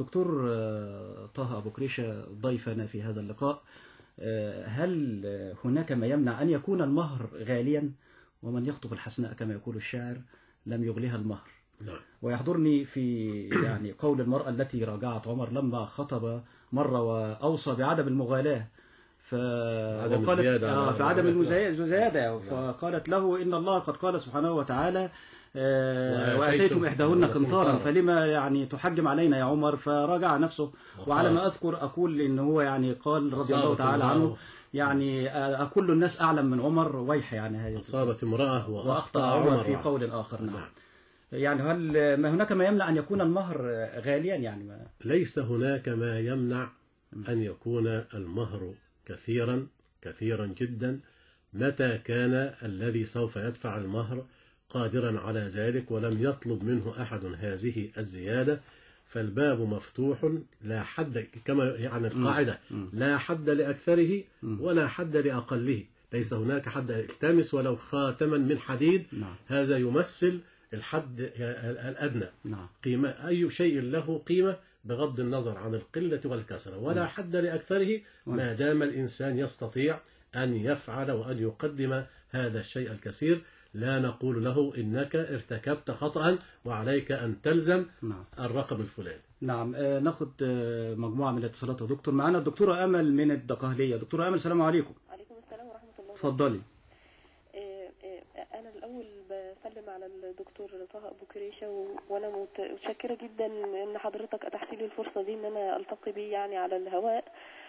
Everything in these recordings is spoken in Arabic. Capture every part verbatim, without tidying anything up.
دكتور طه أبو كريشة ضيفنا في هذا اللقاء، هل هناك ما يمنع أن يكون المهر غاليا؟ ومن يخطب الحسناء كما يقول الشاعر لم يغلها المهر. نعم. ويحضرني في يعني قول المرأة التي راجعت عمر لما خطب مرة وأوصى بعدم المغالاة، ف... عدم وقالت الزيادة آه في عدم المزايدة، نعم. فقالت له إن الله قد قال سبحانه وتعالى آه وآتيتم وآتيتم إحداهن قنطارا، قنطارا. فلما يعني تحجم علينا يا عمر؟ فراجع نفسه. وعلى ما أذكر أقول إن هو يعني قال رضي الله تعالى عنه يعني أكل الناس أعلم من عمر، ويح يعني هذه أصابت امرأة وأخطأ عمر في قول آخر. نعم. يعني هل ما هناك ما يمنع أن يكون المهر غاليا؟ يعني ما ليس هناك ما يمنع أن يكون المهر كثيرا كثيرا جدا، متى كان الذي سوف يدفع المهر قادرا على ذلك ولم يطلب منه أحد هذه الزيادة، فالباب مفتوح لا حد، كما يعني القاعدة لا حد لأكثره ولا حد لأقله، ليس هناك حد. التمس ولو خاتما من حديد، هذا يمثل الحد الأدنى. قيمة أي شيء له قيمة بغض النظر عن القلة والكثرة، ولا حد لأكثره ما دام الإنسان يستطيع أن يفعل وأن يقدم هذا الشيء الكثير. لا نقول له إنك ارتكبت خطأ وعليك أن تلزم الرقم الفلاني. نعم. آه ناخد آه مجموعة من الاتصالات يا دكتور. معنا الدكتورة أمل من الدقهلية. دكتورة أمل، السلام عليكم. وعليكم السلام ورحمة الله. اتفضلي. آه آه أنا الأول بسلم على الدكتور طه أبو كريشة، وأنا متشكرة جدا إن حضرتك أتحت لي الفرصة دي إن أنا ألتقي بيه يعني على الهواء.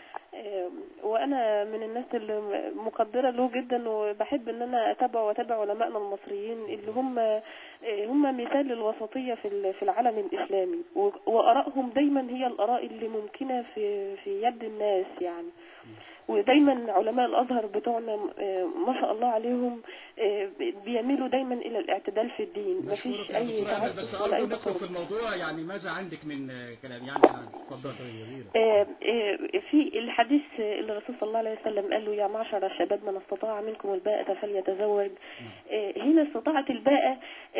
وانا من الناس اللي مقدره له جدا، وبحب ان انا اتابع واتابع علمائنا المصريين اللي هم هم مثال للوسطيه في في العالم الاسلامي، وارائهم دايما هي الاراء اللي ممكنه في في يد الناس يعني. ودايما علماء الازهر بتوعنا ما شاء الله عليهم بيميلوا دايما الى الاعتدال في الدين، ما فيش اي تعصب ولا اي ندخل في الموضوع. يعني ماذا عندك من كلام؟ يعني اتفضل. في الحديث اللي الرسول صلى الله عليه وسلم قال له يا معشر الشباب من استطاع منكم الباءة فليتزوج. هنا استطاعت الباءة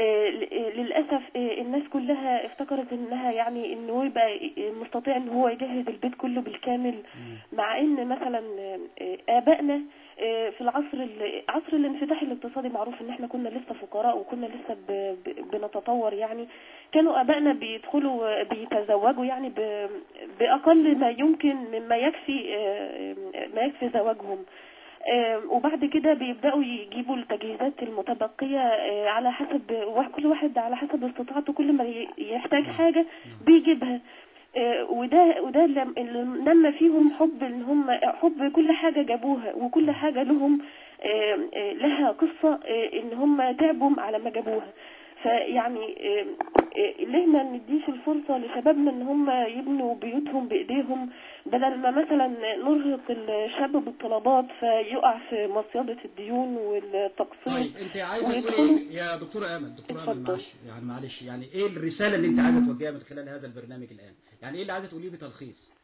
للاسف الناس كلها افتكرت انها يعني انه يبقى مستطيع ان هو يجهز البيت كله بالكامل، مع ان مثلا آبائنا في العصر عصر الانفتاح الاقتصادي معروف ان احنا كنا لسه فقراء وكنا لسه بنتطور يعني. كانوا آبائنا بيدخلوا بيتزوجوا يعني بأقل ما يمكن مما يكفي ما يكفي زواجهم، وبعد كده بيبدأوا يجيبوا التجهيزات المتبقية على حسب كل واحد على حسب استطاعته، كل ما يحتاج حاجة بيجيبها. وده وده اللي نما فيهم حب، ان هم حب كل حاجه جابوها، وكل حاجه لهم لها قصه ان هم تعبوا على ما جابوها. فيعني ليه ما نديش الفرصه لشبابنا ان هم يبنوا بيوتهم بايديهم، بدل ما مثلا نرهق الشاب بالطلبات فيقع في مصيده الديون والتقسيط. طيب انت عايزه تقولي يا دكتوره امل؟ دكتوره امل معلش يعني معلش يعني ايه الرساله اللي انت عايزه توجهها من خلال هذا البرنامج الان؟ يعني ايه اللي عايزه تقوليه بتلخيص؟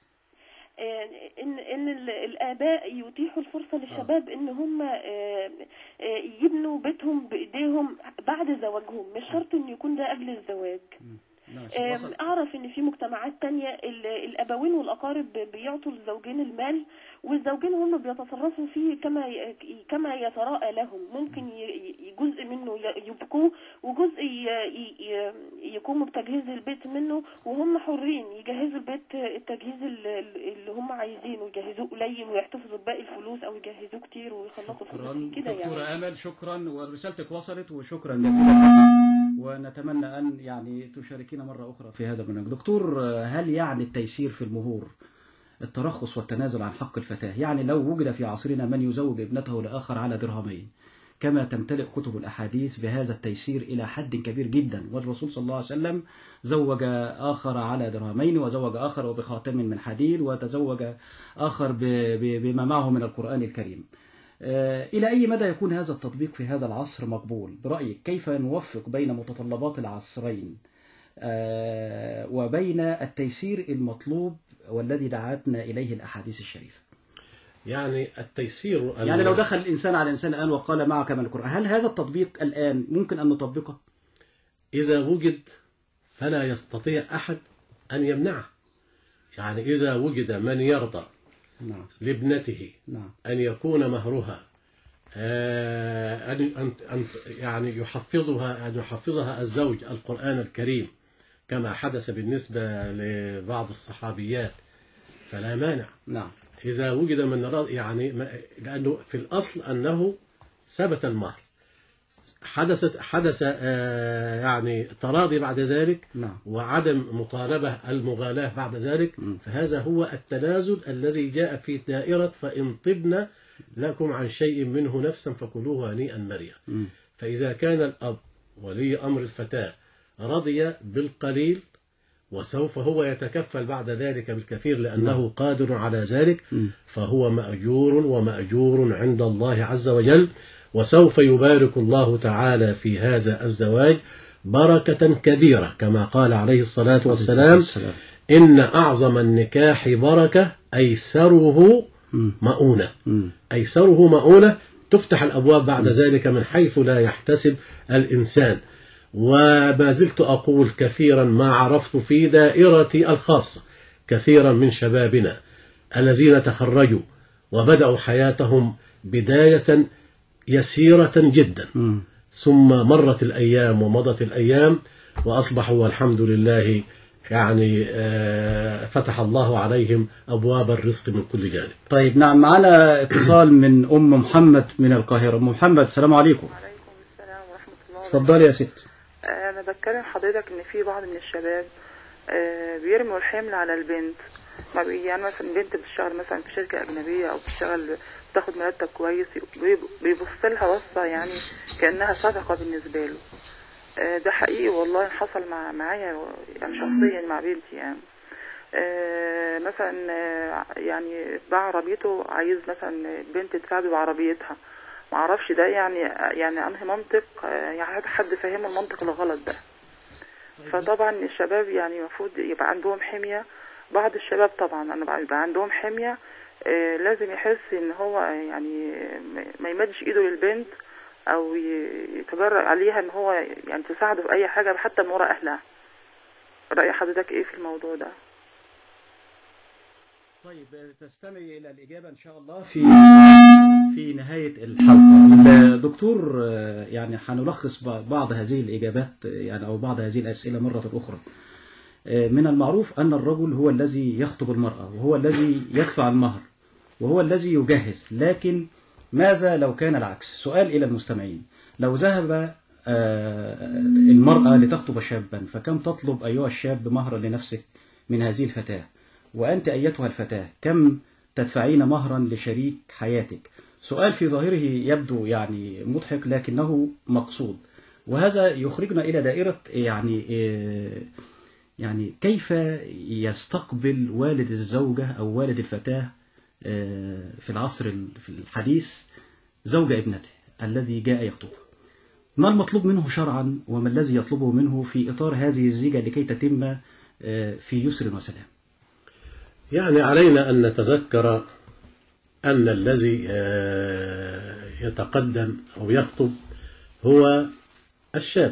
ان ان الاباء يتيحوا الفرصه للشباب ان هم يبنوا بيتهم بايديهم بعد زواجهم، مش شرط ان يكون ده قبل الزواج. اعرف ان في مجتمعات تانية الابوين والاقارب بيعطوا الزوجين المال، والزوجين هم بيتصرفوا فيه كما كما يتراءى لهم. ممكن جزء منه يبقوه وجزء يقوموا بتجهيز البيت منه، وهم حرين يجهزوا البيت التجهيز اللي هم عايزينه، يجهزوه قليل ويحتفظوا بباقي الفلوس، او يجهزوه كتير ويخلصوا الفلوس كده يعني. دكتورة امل شكرا، ورسالتك وصلت، وشكرا جزيلا، ونتمنى ان يعني تشاركينا مره اخرى في هذا البرنامج. دكتور، هل يعني التيسير في المهور الترخص والتنازل عن حق الفتاة؟ يعني لو وجد في عصرنا من يزوج ابنته لآخر على درهمين، كما تمتلئ كتب الأحاديث بهذا التيسير إلى حد كبير جدا، والرسول صلى الله عليه وسلم زوج آخر على درهمين، وزوج آخر وبخاتم من حديد، وتزوج آخر بما معه من القرآن الكريم. إلى أي مدى يكون هذا التطبيق في هذا العصر مقبول برأيك؟ كيف نوفق بين متطلبات العصرين وبين التيسير المطلوب والذي دعتنا إليه الأحاديث الشريفة؟ يعني التيسير يعني لو دخل الإنسان على إنسان الآن وقال معك من القرآن، هل هذا التطبيق الآن ممكن أن نطبقه؟ إذا وجد فلا يستطيع أحد أن يمنعه. يعني إذا وجد من يرضى نعم لابنته نعم أن يكون مهرها آه، أن أن أن يعني يحفظها أن يحفظها الزوج القرآن الكريم كما حدث بالنسبة لبعض الصحابيات فلا مانع. نعم إذا وجد من رضى يعني لأنه في الأصل أنه ثبت المهر، حدثت حدث آه، يعني تراضي بعد ذلك نعم وعدم مطالبة المغالاة بعد ذلك، م. فهذا هو التنازل الذي جاء في دائرة فإن طبن لكم عن شيء منه نفسا فكلوه هنيئا مريا. م. فإذا كان الأب ولي أمر الفتاة رضي بالقليل وسوف هو يتكفل بعد ذلك بالكثير لأنه نعم. قادر على ذلك، م. فهو مأجور ومأجور عند الله عز وجل، وسوف يبارك الله تعالى في هذا الزواج بركة كبيرة كما قال عليه الصلاة والسلام: إن أعظم النكاح بركة أيسره م. مؤونة. م. أيسره مؤونة، تفتح الأبواب بعد ذلك من حيث لا يحتسب الإنسان. وما زلت أقول كثيرا ما عرفت في دائرتي الخاصة كثيرا من شبابنا الذين تخرجوا وبدأوا حياتهم بداية يسيرة جدا، م. ثم مرت الأيام ومضت الأيام وأصبحوا والحمد لله يعني آه، فتح الله عليهم أبواب الرزق من كل جانب. طيب نعم، معنا اتصال من أم محمد من القاهرة. أم محمد السلام عليكم. وعليكم السلام ورحمة الله وبركاته. اتفضلي يا ست. أنا بتكلم حضرتك إن في بعض من الشباب آه، بيرموا الحمل على البنت. ما بي- يعني مثلا بنت بتشتغل مثلا في شركة أجنبية أو بتشتغل بتاخد مرتب كويس، بيبص لها بصة يعني كأنها صدقة بالنسبة له. آه، ده حقيقي والله حصل مع معايا يعني شخصيا مع بنتي يعني. آه، مثلا آه، يعني باع عربيته، عايز مثلا بنت تساعده بعربيتها، ما اعرفش ده يعني يعني انهي منطق، آه، يعني حد فاهم المنطق الغلط ده. فطبعا الشباب يعني المفروض يبقى عندهم حمية. بعض الشباب طبعا انا يبقى عندهم حمية، آه، لازم يحس ان هو يعني ما يمدش ايده للبنت او يتجرأ عليها ان هو يعني تساعده في اي حاجة حتى من وراء اهلها. رأي حضرتك ايه في الموضوع ده؟ طيب تستمعي إلى الإجابة إن شاء الله في في نهاية الحلقة. الدكتور يعني هنلخص بعض هذه الإجابات يعني أو بعض هذه الأسئلة مرة أخرى. من المعروف أن الرجل هو الذي يخطب المرأة وهو الذي يدفع المهر وهو الذي يجهز، لكن ماذا لو كان العكس؟ سؤال إلى المستمعين: لو ذهب المرأة لتخطب شابا فكم تطلب أيها الشاب مهرا لنفسك من هذه الفتاة؟ وأنت أيتها الفتاة كم تدفعين مهرا لشريك حياتك؟ سؤال في ظاهره يبدو يعني مضحك لكنه مقصود، وهذا يخرجنا إلى دائرة يعني يعني كيف يستقبل والد الزوجة أو والد الفتاة في العصر الحديث زوج ابنته الذي جاء يخطبها. ما المطلوب منه شرعا وما الذي يطلبه منه في إطار هذه الزيجة لكي تتم في يسر وسلام؟ يعني علينا أن نتذكر أن الذي يتقدم أو يخطب هو الشاب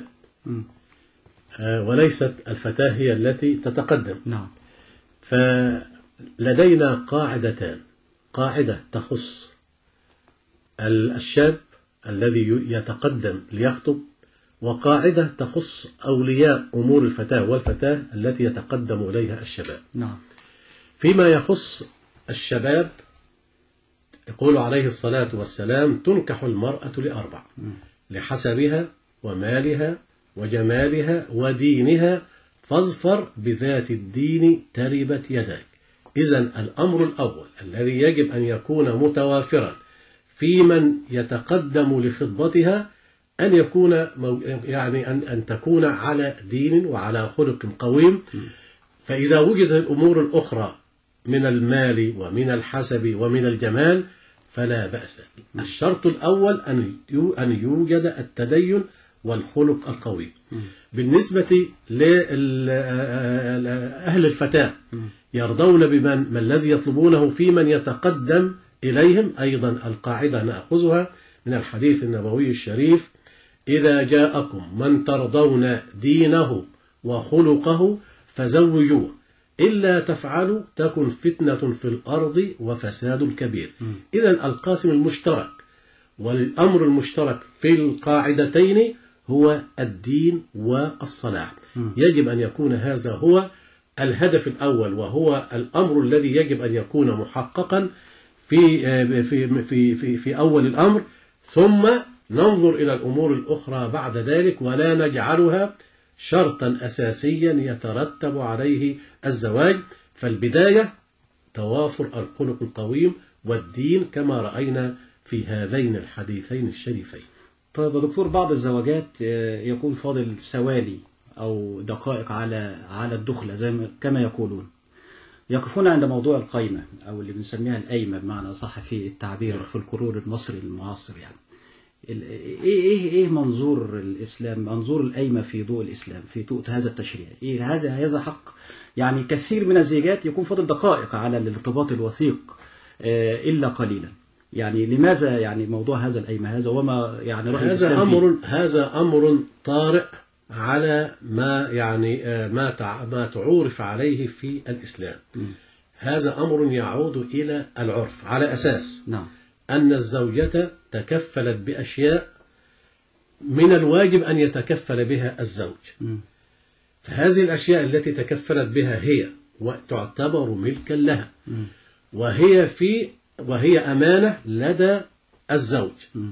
وليست الفتاة هي التي تتقدم. نعم. فلدينا قاعدتان: قاعدة تخص الشاب الذي يتقدم ليخطب، وقاعدة تخص أولياء أمور الفتاة والفتاة التي يتقدم إليها الشباب. نعم. فيما يخص الشباب يقول عليه الصلاة والسلام: تنكح المرأة لأربع: لحسبها ومالها وجمالها ودينها فاظفر بذات الدين تربت يداك. إذن الأمر الأول الذي يجب أن يكون متوافرا في من يتقدم لخطبتها أن يكون يعني أن أن تكون على دين وعلى خلق قويم. فإذا وجدت الأمور الأخرى من المال ومن الحسب ومن الجمال فلا بأس. الشرط الأول أن يوجد التدين والخلق القوي. بالنسبة لأهل الفتاة يرضون بمن ما الذي يطلبونه في من يتقدم إليهم. أيضا القاعدة نأخذها من الحديث النبوي الشريف: إذا جاءكم من ترضون دينه وخلقه فزوجوه. إلا تفعلوا تكن فتنة في الأرض وفساد كبير. إذا القاسم المشترك والأمر المشترك في القاعدتين هو الدين والصلاح. يجب أن يكون هذا هو الهدف الأول، وهو الأمر الذي يجب أن يكون محققا في في في في, في أول الأمر، ثم ننظر إلى الأمور الأخرى بعد ذلك، ولا نجعلها شرطا أساسيا يترتب عليه الزواج. فالبداية توافر الخلق القويم والدين كما رأينا في هذين الحديثين الشريفين. طيب يا دكتور، بعض الزواجات يكون فاضل سوالي أو دقائق على على الدخلة زي ما كما يقولون، يقفون عند موضوع القايمة أو اللي بنسميها القايمة بمعنى صح في التعبير في القرون المصري المعاصر. يعني ايه ايه ايه منظور الاسلام، منظور القايمه في ضوء الاسلام في ضوء هذا التشريع؟ ايه هذا هذا حق؟ يعني كثير من الزيجات يكون فاضل دقائق على الارتباط الوثيق الا قليلا. يعني لماذا يعني موضوع هذا القايمه هذا وما يعني رأي هذا امر فيه؟ هذا امر طارئ على ما يعني ما ما تعورف عليه في الاسلام. م. هذا امر يعود الى العرف على اساس نعم أن الزوجة تكفلت بأشياء من الواجب أن يتكفل بها الزوج. م. فهذه الأشياء التي تكفلت بها هي وتعتبر ملكا لها، م. وهي في وهي أمانة لدى الزوج. م.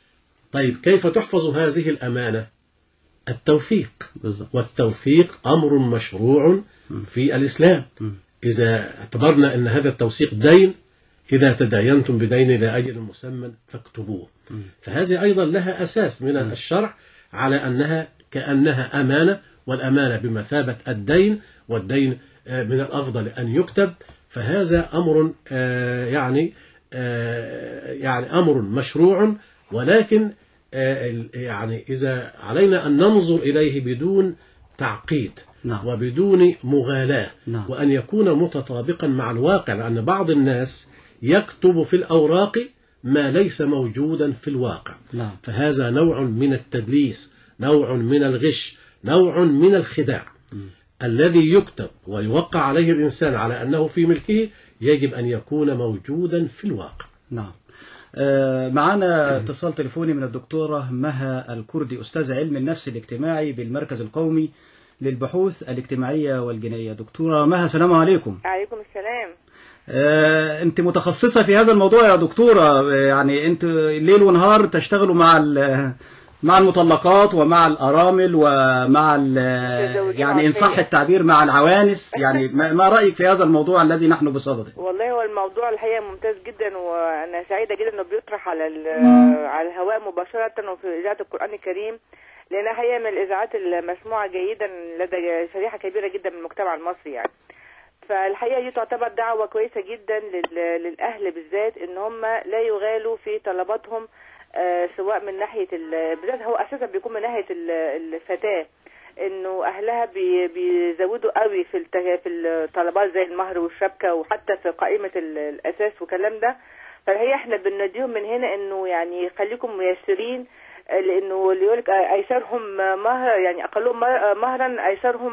طيب كيف تحفظ هذه الأمانة؟ التوثيق. بالضبط. والتوثيق أمر مشروع م. في الإسلام. م. إذا اعتبرنا أن هذا التوثيق دين، إذا تداينتم بدين إلى أجل مسمى فاكتبوه. فهذه أيضا لها أساس من الشرع على أنها كأنها أمانة، والأمانة بمثابة الدين، والدين من الأفضل أن يكتب. فهذا أمر يعني يعني أمر مشروع، ولكن يعني إذا علينا أن ننظر إليه بدون تعقيد نعم. وبدون مغالاة نعم. وأن يكون متطابقا مع الواقع، لأن بعض الناس يكتب في الأوراق ما ليس موجودا في الواقع. نعم. فهذا نوع من التدليس، نوع من الغش، نوع من الخداع. م. الذي يكتب ويوقع عليه الإنسان على أنه في ملكه يجب أن يكون موجودا في الواقع. نعم. آه معنا اتصال تليفوني من الدكتورة مها الكردي، أستاذ علم النفس الاجتماعي بالمركز القومي للبحوث الاجتماعية والجنائية. دكتورة مها، السلام عليكم. عليكم السلام. آه انت متخصصة في هذا الموضوع يا دكتورة، يعني انت ليل ونهار تشتغلوا مع مع المطلقات ومع الأرامل ومع يعني إن صح التعبير مع العوانس. يعني ما رأيك في هذا الموضوع الذي نحن بصدده؟ والله هو الموضوع الحقيقة ممتاز جدا، وأنا سعيدة جدا أنه بيطرح على على الهواء مباشرة وفي إذاعة القرآن الكريم، لأنها حقيقة من الإذاعات المسموعة جيدا لدى شريحة كبيرة جدا من المجتمع المصري. يعني فالحقيقة دي تعتبر دعوة كويسة جدا للأهل بالذات، إن هم لا يغالوا في طلباتهم، آه سواء من ناحية بالذات هو أساسا بيكون من ناحية الفتاة، إنه أهلها بي بيزودوا قوي في في الطلبات زي المهر والشبكة وحتى في قائمة الأساس والكلام ده. فالحقيقة إحنا بنديهم من هنا إنه يعني خليكم ميسرين، لأنه اللي يقولك أيسرهم مهر يعني أقلهم مهرا أيسرهم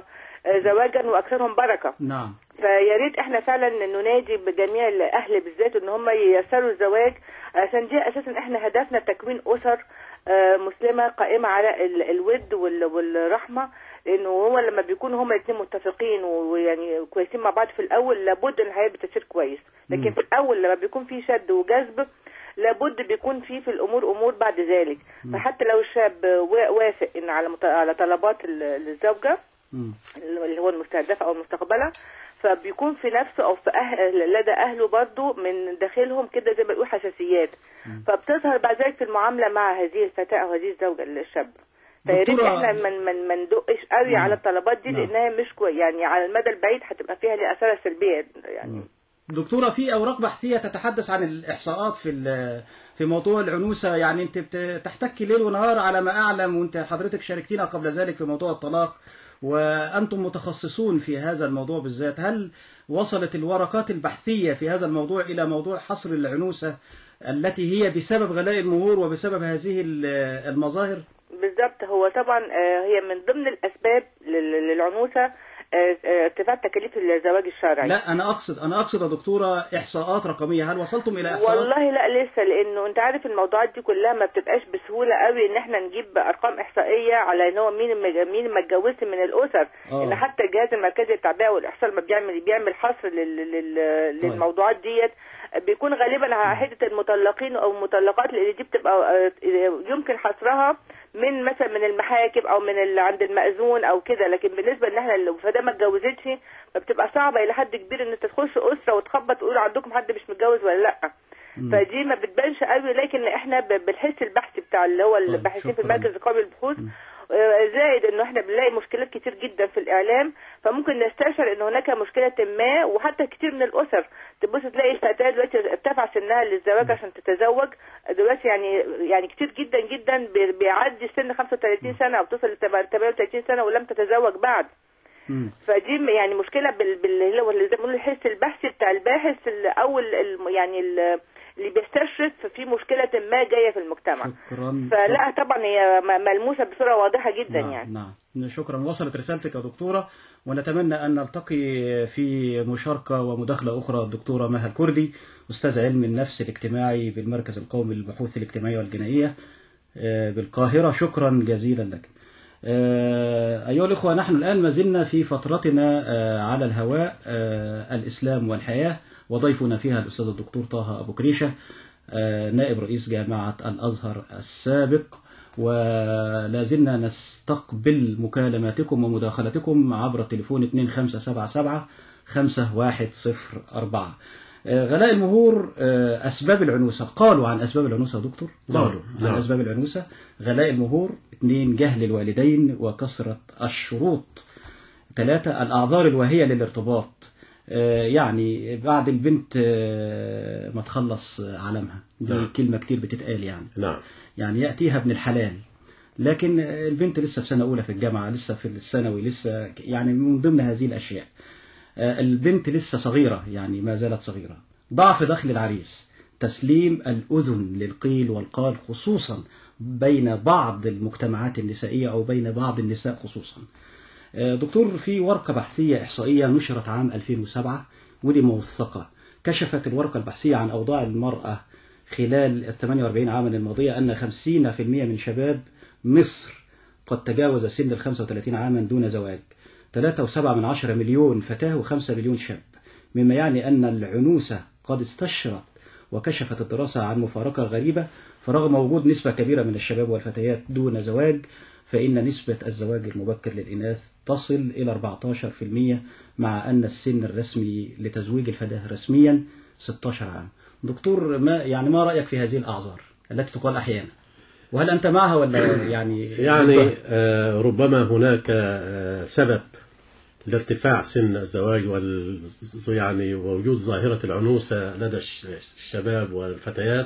زواجا وأكثرهم بركة. نعم. فيا ريت احنا فعلا ننادي بجميع الاهل بالذات ان هم ييسروا الزواج، عشان دي اساسا احنا هدفنا تكوين اسر مسلمه قائمه على الود والرحمه، لانه هو لما بيكونوا هم الاثنين متفقين ويعني كويسين مع بعض في الاول لابد ان الحياه بتسير كويس، لكن م. في الاول لما بيكون في شد وجذب لابد بيكون في في الامور امور بعد ذلك. م. فحتى لو الشاب وافق ان على على طلبات الزوجه م. اللي هو المستهدفه او المستقبله، فبيكون في نفسه او في أهل لدى اهله برضو من داخلهم كده زي ما بيقول حساسيات، فبتظهر بعد ذلك في المعامله مع هذه الفتاه او هذه الزوجه الشاب. فيا ريت احنا من من ما ندقش قوي على الطلبات دي، لانها مش كويس يعني على المدى البعيد هتبقى فيها لها اثار سلبيه. يعني دكتوره في اوراق بحثيه تتحدث عن الاحصاءات في في موضوع العنوسه، يعني انت بتحتكي ليل ونهار على ما اعلم، وانت حضرتك شاركتينا قبل ذلك في موضوع الطلاق وأنتم متخصصون في هذا الموضوع بالذات. هل وصلت الورقات البحثية في هذا الموضوع إلى موضوع حصر العنوسة التي هي بسبب غلاء المهور وبسبب هذه المظاهر؟ بالضبط. هو طبعا هي من ضمن الأسباب للعنوسة ارتفاع تكاليف الزواج الشرعي. لا انا اقصد انا اقصد يا دكتوره احصاءات رقميه، هل وصلتم الى احصاءات؟ والله لا لسه، لانه انت عارف الموضوعات دي كلها ما بتبقاش بسهوله قوي ان احنا نجيب ارقام احصائيه على ان هو مين مين ما اتجوزش من الاسر. أوه. ان حتى الجهاز المركزي للتعبئه والاحصاء ما بيعمل بيعمل حصر لل... لل... للموضوعات ديت، بيكون غالبا على حته المطلقين او المطلقات، لان دي بتبقى يمكن حصرها من مثلا من المحاكم او من اللي عند المأذون او كده، لكن بالنسبه ان احنا لو فده ما اتجوزتش فبتبقى صعبه الى حد كبير ان انت تخش اسره وتخبط تقول عندكم حد مش متجوز ولا لا. مم. فدي ما بتبانش قوي، لكن احنا بالحس البحثي بتاع اللي هو الباحثين في المركز القومي للبحوث، زائد انه احنا بنلاقي مشكلات كتير جدا في الاعلام، فممكن نستشعر ان هناك مشكله ما. وحتى كتير من الاسر تبص تلاقي الفتاه دلوقتي ارتفع سنها للزواج عشان تتزوج دلوقتي، يعني يعني كتير جدا جدا بيعدي سن خمسة وثلاثين سنه او توصل ل ثمانية وثلاثين سنه ولم تتزوج بعد. فدي يعني مشكله باللي هو زي ما بنقول الحس البحثي بتاع الباحث او يعني اللي بيستشرف في مشكله ما جايه في المجتمع. شكرا. فلا طبعا هي ملموسه بصوره واضحه جدا. نعم. يعني نعم شكرا، وصلت رسالتك يا دكتوره، ونتمنى ان نلتقي في مشاركه ومداخله اخرى. الدكتوره مها الكردي استاذ علم النفس الاجتماعي بالمركز القومي للبحوث الاجتماعيه والجنائيه بالقاهره، شكرا جزيلا لك. أيها الأخوة، نحن الآن ما زلنا في فترتنا على الهواء الإسلام والحياة، وضيفنا فيها الأستاذ الدكتور طه أبو كريشة نائب رئيس جامعة الأزهر السابق، ولا زلنا نستقبل مكالماتكم ومداخلتكم عبر التليفون اثنين خمسة سبعة سبعة خمسة واحد صفر أربعة. غلاء المهور أسباب العنوسة، قالوا عن أسباب العنوسة يا دكتور؟ قالوا عن أسباب العنوسة غلاء المهور، اثنين جهل الوالدين وكثرة الشروط، ثلاثة الأعذار الواهية للارتباط، يعني بعد البنت ما تخلص علمها، دي نعم. كلمة كتير بتتقال يعني نعم. يعني يأتيها ابن الحلال، لكن البنت لسه في سنة أولى في الجامعة، لسه في الثانوي، لسه يعني من ضمن هذه الأشياء البنت لسه صغيرة، يعني ما زالت صغيرة. ضعف دخل العريس، تسليم الأذن للقيل والقال خصوصا بين بعض المجتمعات النسائية أو بين بعض النساء خصوصا. دكتور، في ورقة بحثية إحصائية نشرت عام ألفين وسبعة ودي موثقة، كشفت الورقة البحثية عن أوضاع المرأة خلال الثمانية وأربعين عاما الماضية أن خمسين في المئة من شباب مصر قد تجاوز سن الخمسة وثلاثين عاما دون زواج، ثلاثة وسبعة من عشرة مليون فتاة وخمسة مليون شاب، مما يعني أن العنوسة قد استشرت. وكشفت الدراسة عن مفارقة غريبة، فرغم وجود نسبة كبيرة من الشباب والفتيات دون زواج، فإن نسبة الزواج المبكر للإناث تصل إلى أربعة عشر بالمئة، مع أن السن الرسمي لتزويج الفتاة رسميا ستة عشر عام. دكتور، ما يعني ما رأيك في هذه الأعذار التي تقال أحيانا؟ وهل أنت معها ولا يعني يعني آه ربما هناك آه سبب لارتفاع سن الزواج وال يعني ووجود ظاهرة العنوسة لدى الشباب والفتيات.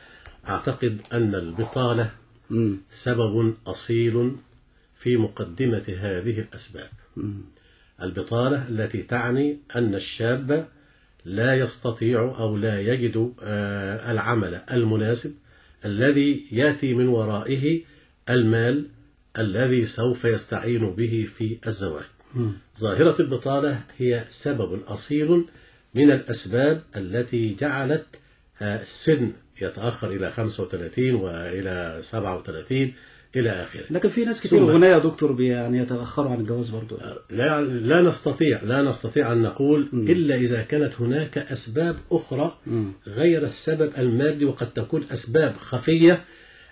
أعتقد أن البطالة م. سبب أصيل في مقدمة هذه الأسباب. م. البطالة التي تعني أن الشاب لا يستطيع أو لا يجد آه العمل المناسب الذي يأتي من ورائه المال الذي سوف يستعين به في الزواج. م. ظاهرة البطالة هي سبب أصيل من الأسباب التي جعلت السن يتأخر إلى خمسة وثلاثين وإلى سبعة وثلاثين إلى آخره. لكن في ناس كثير هنا يا دكتور يعني يتأخروا عن الجواز برضو. لا لا نستطيع لا نستطيع أن نقول م. إلا إذا كانت هناك أسباب أخرى م. غير السبب المادي، وقد تكون أسباب خفية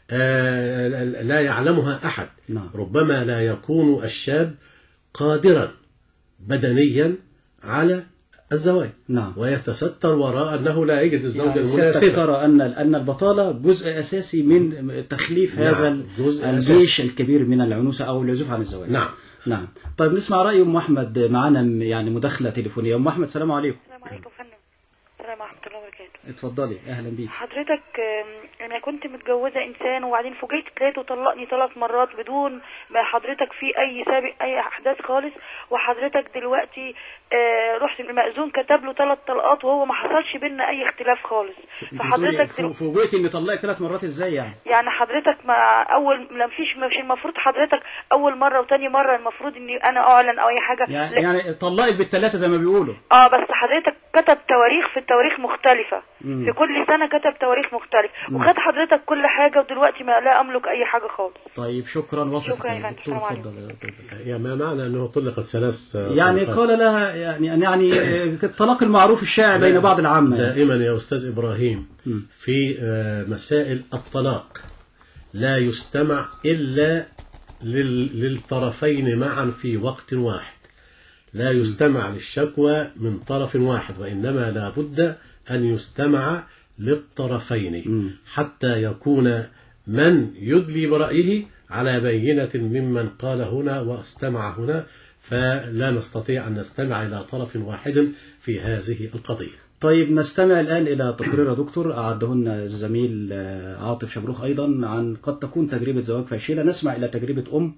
لا يعلمها أحد. نعم. ربما لا يكون الشاب قادرا بدنيا على الزواج. نعم. ويتستر وراء أنه لا يجد الزوجة يعني المناسبة. ترى أن أن البطالة جزء أساسي من تخليف نعم. هذا الجيش الكبير من العنوسة أو العزوف عن الزواج. نعم. نعم. طيب نسمع رأي أم أحمد، معنا يعني مداخلة تليفونية. أم أحمد السلام عليكم. السلام عليكم فندم. السلام ورحمة الله وبركاته. اتفضلي، أهلا بيك. حضرتك يعني ما كنت متجوزه انسان وبعدين فوجئت لقيته طلقني ثلاث مرات بدون ما حضرتك في اي سابق اي احداث خالص، وحضرتك دلوقتي آه رحت المأذون كتب له ثلاث طلقات وهو ما حصلش بينا اي اختلاف خالص. فحضرتك دلو... فوجئتي ان طلقك ثلاث مرات ازاي يعني؟ يعني حضرتك ما اول ما فيش مش المفروض حضرتك اول مره وثاني مره المفروض اني انا اعلن او اي حاجه يعني, ل... يعني طلقك بالثلاثه زي ما بيقولوا. اه بس حضرتك كتب تواريخ في التواريخ مختلفه. مم. في كل سنه كتب تواريخ مختلف وخد حضرتك كل حاجه ودلوقتي ما لا املك اي حاجه خالص. طيب شكرا. وصلت. شكرا يا دكتور اتفضل. يا ما معنى انه طلقت ثلاث يعني طلقات. قال لها يعني يعني الطلاق المعروف الشائع بين بعض العامه. دائما يا استاذ ابراهيم في مسائل الطلاق لا يستمع الا للطرفين معا في وقت واحد، لا يستمع للشكوى من طرف واحد، وإنما لا بد أن يستمع للطرفين حتى يكون من يدلي برأيه على بينة ممن قال هنا واستمع هنا، فلا نستطيع أن نستمع إلى طرف واحد في هذه القضية. طيب نستمع الآن إلى تقرير دكتور أعدهن الزميل عاطف شبروخ أيضا عن قد تكون تجربة زواج فاشلة. نسمع إلى تجربة أم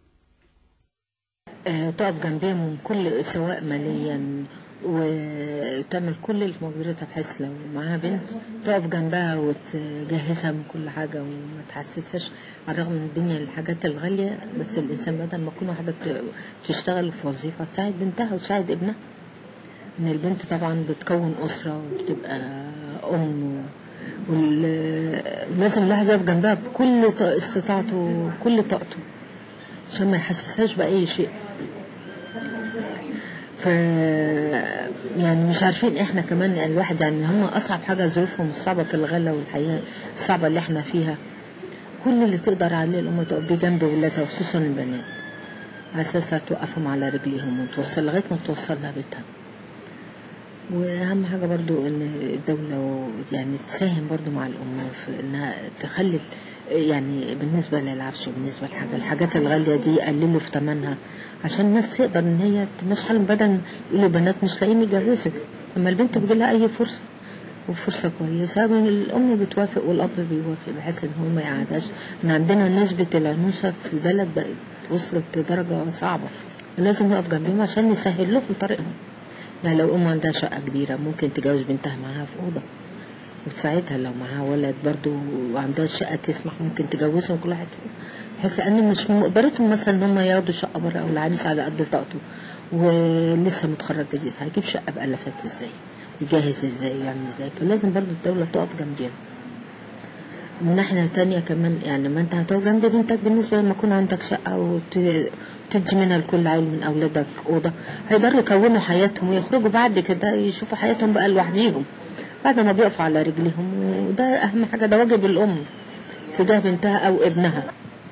تقف جنبهم من كل سواء ماليا وتعمل كل اللي في مقدرتها بحيث لو معاها بنت تقف جنبها وتجهزها من كل حاجة وما تحسسهاش على الرغم من الدنيا الحاجات الغالية، بس الإنسان بدل ما تكون واحدة بتشتغل في وظيفة تساعد بنتها وتساعد ابنها. إن البنت طبعا بتكون أسرة وبتبقى أم، ولازم الواحد يقف جنبها بكل استطاعته وكل طاقته عشان ما يحسسهاش بأي شيء. ف يعني مش عارفين احنا كمان الواحد يعني هم اصعب حاجه ظروفهم الصعبه في الغلا والحياه الصعبه اللي احنا فيها. كل اللي تقدر عليه الام تقف بجنب ولادها وخصوصا البنات على اساس توقفهم على رجليهم وتوصل لغايه ما توصلها بيتها. واهم حاجه برضو ان الدوله يعني تساهم برضو مع الام في انها تخلي يعني بالنسبه للعفش وبالنسبه للحاجه الحاجات الغاليه دي يقللوا في ثمنها عشان الناس تقدر ان هي تمشي حالهم، بدل يقولوا بنات مش لاقيين يتجوزوا. اما البنت بيجيلها اي فرصه وفرصه كويسه الام بتوافق والاب بيوافق بحيث ان هو ما يقعدهاش. ان عندنا نسبه العنوسه في البلد بقت وصلت لدرجه صعبه، لازم نقف جنبهم عشان نسهل لهم طريقهم. يعني لو ام عندها شقه كبيره ممكن تجوز بنتها معاها في اوضه وتساعدها، لو معاها ولد برضو وعندها شقه تسمح ممكن تجوزهم كل واحد، بحيث ان مش من مقدرتهم مثلا ان هم ياخدوا شقه بره او العريس على قد طاقته ولسه متخرج جديد هيجيب شقه بالافات ازاي، يجهز ازاي، يعمل ازاي. فلازم برضو الدوله تقف جنبهم. من ناحيه ثانيه كمان يعني ما انت هتقف جنب بنتك بالنسبه لما يكون عندك شقه وتدي منها لكل عيل من اولادك اوضه، هيقدروا يكونوا حياتهم ويخرجوا بعد كده يشوفوا حياتهم بقى لوحديهم بعد ما بيقفوا على رجليهم. وده اهم حاجه، ده واجب الام تجاه بنتها او ابنها.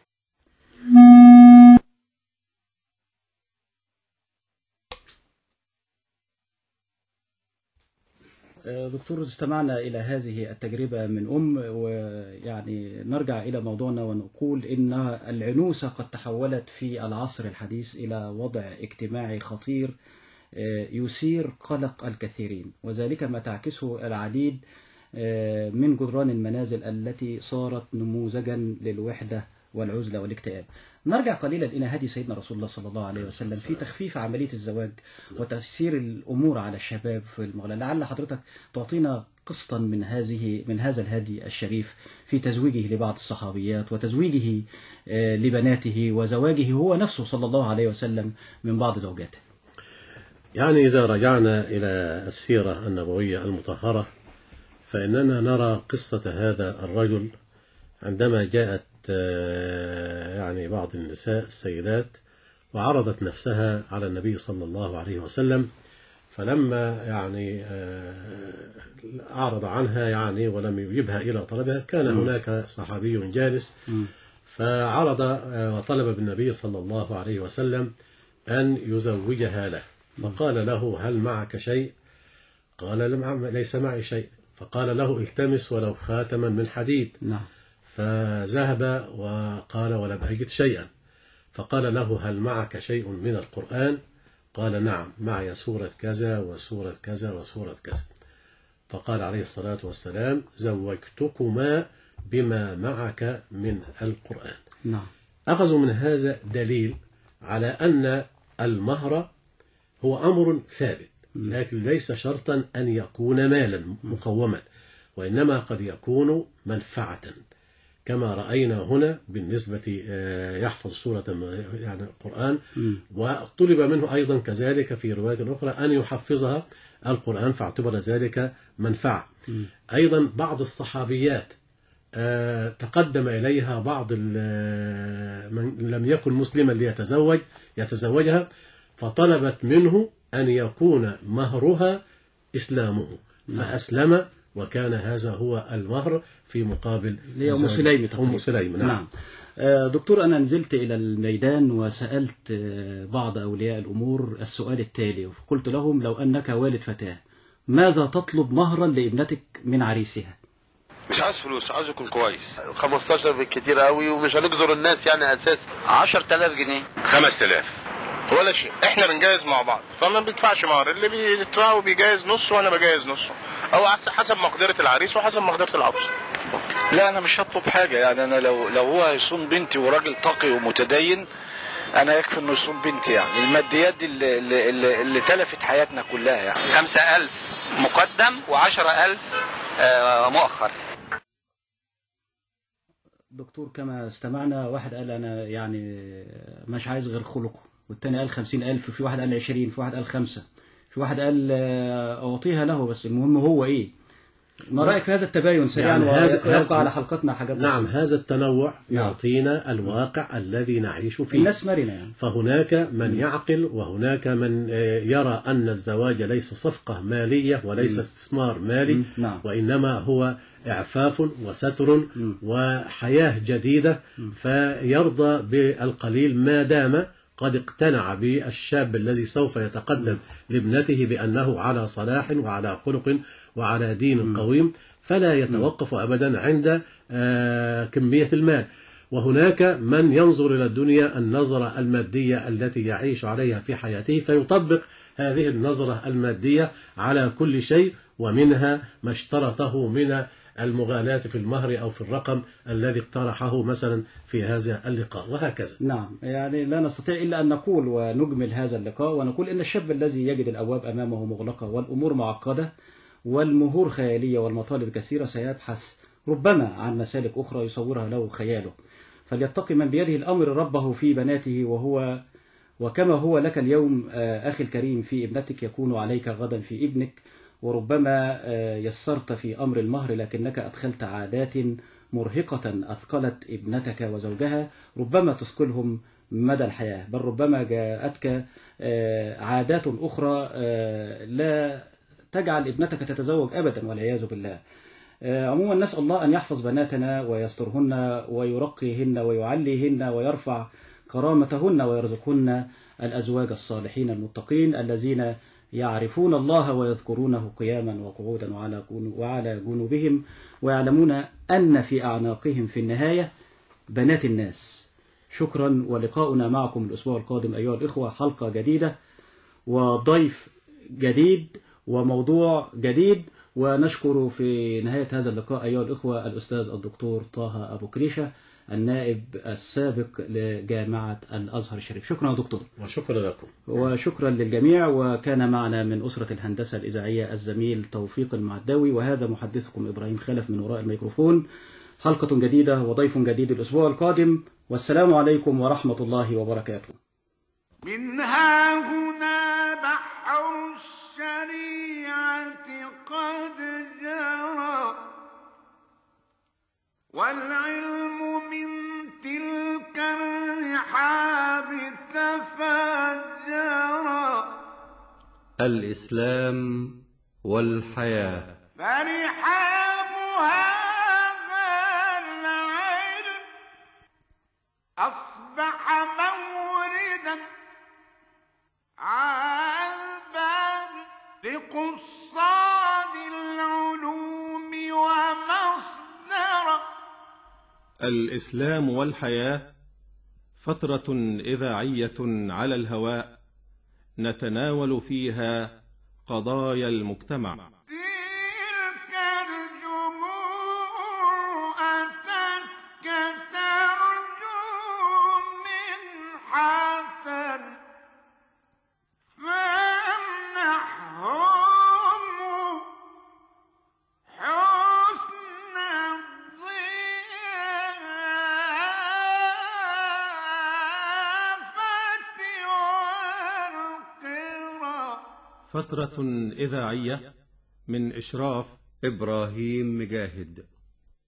دكتور استمعنا إلى هذه التجربة من أم، ويعني نرجع إلى موضوعنا ونقول إن العنوسة قد تحولت في العصر الحديث إلى وضع اجتماعي خطير يثير قلق الكثيرين، وذلك ما تعكسه العديد من جدران المنازل التي صارت نموذجا للوحدة والعزلة والاكتئاب. نرجع قليلا إلى هدي سيدنا رسول الله صلى الله عليه وسلم في تخفيف عملية الزواج وتيسير الأمور على الشباب في المغلاء. لعل حضرتك تعطينا قسطا من هذه من هذا الهدي الشريف في تزويجه لبعض الصحابيات وتزويجه لبناته وزواجه هو نفسه صلى الله عليه وسلم من بعض زوجاته. يعني إذا رجعنا إلى السيرة النبوية المطهرة فإننا نرى قصة هذا الرجل عندما جاءت يعني بعض النساء السيدات وعرضت نفسها على النبي صلى الله عليه وسلم، فلما يعني أعرض عنها يعني ولم يجبها إلى طلبها كان هناك صحابي جالس فعرض وطلب بالنبي صلى الله عليه وسلم أن يزوجها له، فقال له هل معك شيء؟ قال ليس معي شيء. فقال له التمس ولو خاتما من حديد. نعم. فذهب وقال ولم أجد شيئا. فقال له هل معك شيء من القرآن؟ قال نعم معي سورة كذا وسورة كذا وسورة كذا. فقال عليه الصلاة والسلام زوجتكما بما معك من القرآن. نعم. أخذوا من هذا دليل على أن المهر هو أمر ثابت، لكن ليس شرطا أن يكون مالا مقوما، وإنما قد يكون منفعة، كما رأينا هنا بالنسبة يحفظ سورة يعني القرآن، وطلب منه أيضا كذلك في رواية أخرى أن يحفظها القرآن، فاعتبر ذلك منفعة. أيضا بعض الصحابيات تقدم إليها بعض من لم يكن مسلما ليتزوج يتزوجها، فطلبت منه أن يكون مهرها إسلامه، فأسلم، وكان هذا هو المهر في مقابل أم سليم. أم سليم. نعم. نعم. دكتور، أنا نزلت إلى الميدان وسألت بعض أولياء الأمور السؤال التالي، قلت لهم: لو أنك والد فتاة، ماذا تطلب مهرا لابنتك من عريسها؟ مش عايز فلوس، عايز يكون كويس. خمستاشر بالكتير قوي، ومش هنجزر الناس يعني اساسا. عشرة آلاف جنيه. خمس آلاف ولا شيء، احنا بنجهز مع بعض، فما بندفعش مهر، اللي بيدفعه بيجهز نص وانا بجهز نص، او حسب مقدرة العريس وحسب مقدرة العروس. لا انا مش هطلب حاجة، يعني انا لو لو هو هيصون بنتي وراجل تقي ومتدين، انا يكفي انه يصون بنتي. يعني الماديات دي اللي, اللي, اللي تلفت حياتنا كلها. يعني خمسة ألف مقدم وعشرة ألف مؤخر. دكتور، كما استمعنا، واحد قال أنا يعني مش عايز غير خلقه، والتاني قال خمسين ألف، في واحد قال عشرين، في واحد قال خمسة، في واحد قال أعطيها له، بس المهم هو إيه. ما رأيك في هذا التباين سريعا؟ يعني ويبقى على حلقتنا حاجات. نعم، هذا التنوع يعطينا الواقع الذي نعيش فيه. الناس مرنة يعني. فهناك من م. يعقل، وهناك من يرى أن الزواج ليس صفقة مالية وليس م. استثمار مالي، نعم. وإنما هو إعفاف وستر م. وحياة جديدة، م. فيرضى بالقليل ما دام قد اقتنع بالشاب الذي سوف يتقدم لابنته بأنه على صلاح وعلى خلق وعلى دين قويم، فلا يتوقف أبدا عند كمية المال. وهناك من ينظر إلى الدنيا النظرة المادية التي يعيش عليها في حياته، فيطبق هذه النظرة المادية على كل شيء، ومنها ما اشترطه من المغالاة في المهر أو في الرقم الذي اقترحه مثلا في هذا اللقاء، وهكذا. نعم، يعني لا نستطيع إلا أن نقول ونجمل هذا اللقاء ونقول إن الشاب الذي يجد الأبواب أمامه مغلقة والأمور معقدة والمهور خيالية والمطالب كثيرة سيبحث ربما عن مسالك أخرى يصورها له خياله، فليتقي من بيده الأمر ربه في بناته، وهو وكما هو لك اليوم أخي الكريم في ابنتك يكون عليك غدا في ابنك. وربما يسرت في أمر المهر لكنك أدخلت عادات مرهقة أثقلت ابنتك وزوجها، ربما تثقلهم مدى الحياة، بل ربما جاءتك عادات أخرى لا تجعل ابنتك تتزوج أبدا والعياذ بالله. عموما نسأل الله أن يحفظ بناتنا ويسترهن ويرقيهن ويعليهن ويرفع كرامتهن ويرزقهن الأزواج الصالحين المتقين الذين يعرفون الله ويذكرونه قياما وقعودا وعلى جنوبهم، ويعلمون أن في أعناقهم في النهاية بنات الناس. شكرا، ولقاؤنا معكم الأسبوع القادم أيها الإخوة، حلقة جديدة وضيف جديد وموضوع جديد. ونشكر في نهاية هذا اللقاء أيها الإخوة الأستاذ الدكتور طه أبو كريشة النائب السابق لجامعة الأزهر الشريف. شكرا يا دكتور. وشكرا لكم. وشكرا للجميع. وكان معنا من أسرة الهندسة الإذاعية الزميل توفيق المعداوي، وهذا محدثكم إبراهيم خلف من وراء الميكروفون. حلقة جديدة وضيف جديد الأسبوع القادم، والسلام عليكم ورحمة الله وبركاته. منها هنا بحر الشريعة قد جرى، والعلم من تلك الرحاب تفجرا. الإسلام والحياة فرحابها العلم أصبح موردا عذبا لقصاد العلوم ومصدرا. الإسلام والحياة فترة إذاعية على الهواء نتناول فيها قضايا المجتمع. تلك الجموع فترة إذاعية من إشراف إبراهيم مجاهد.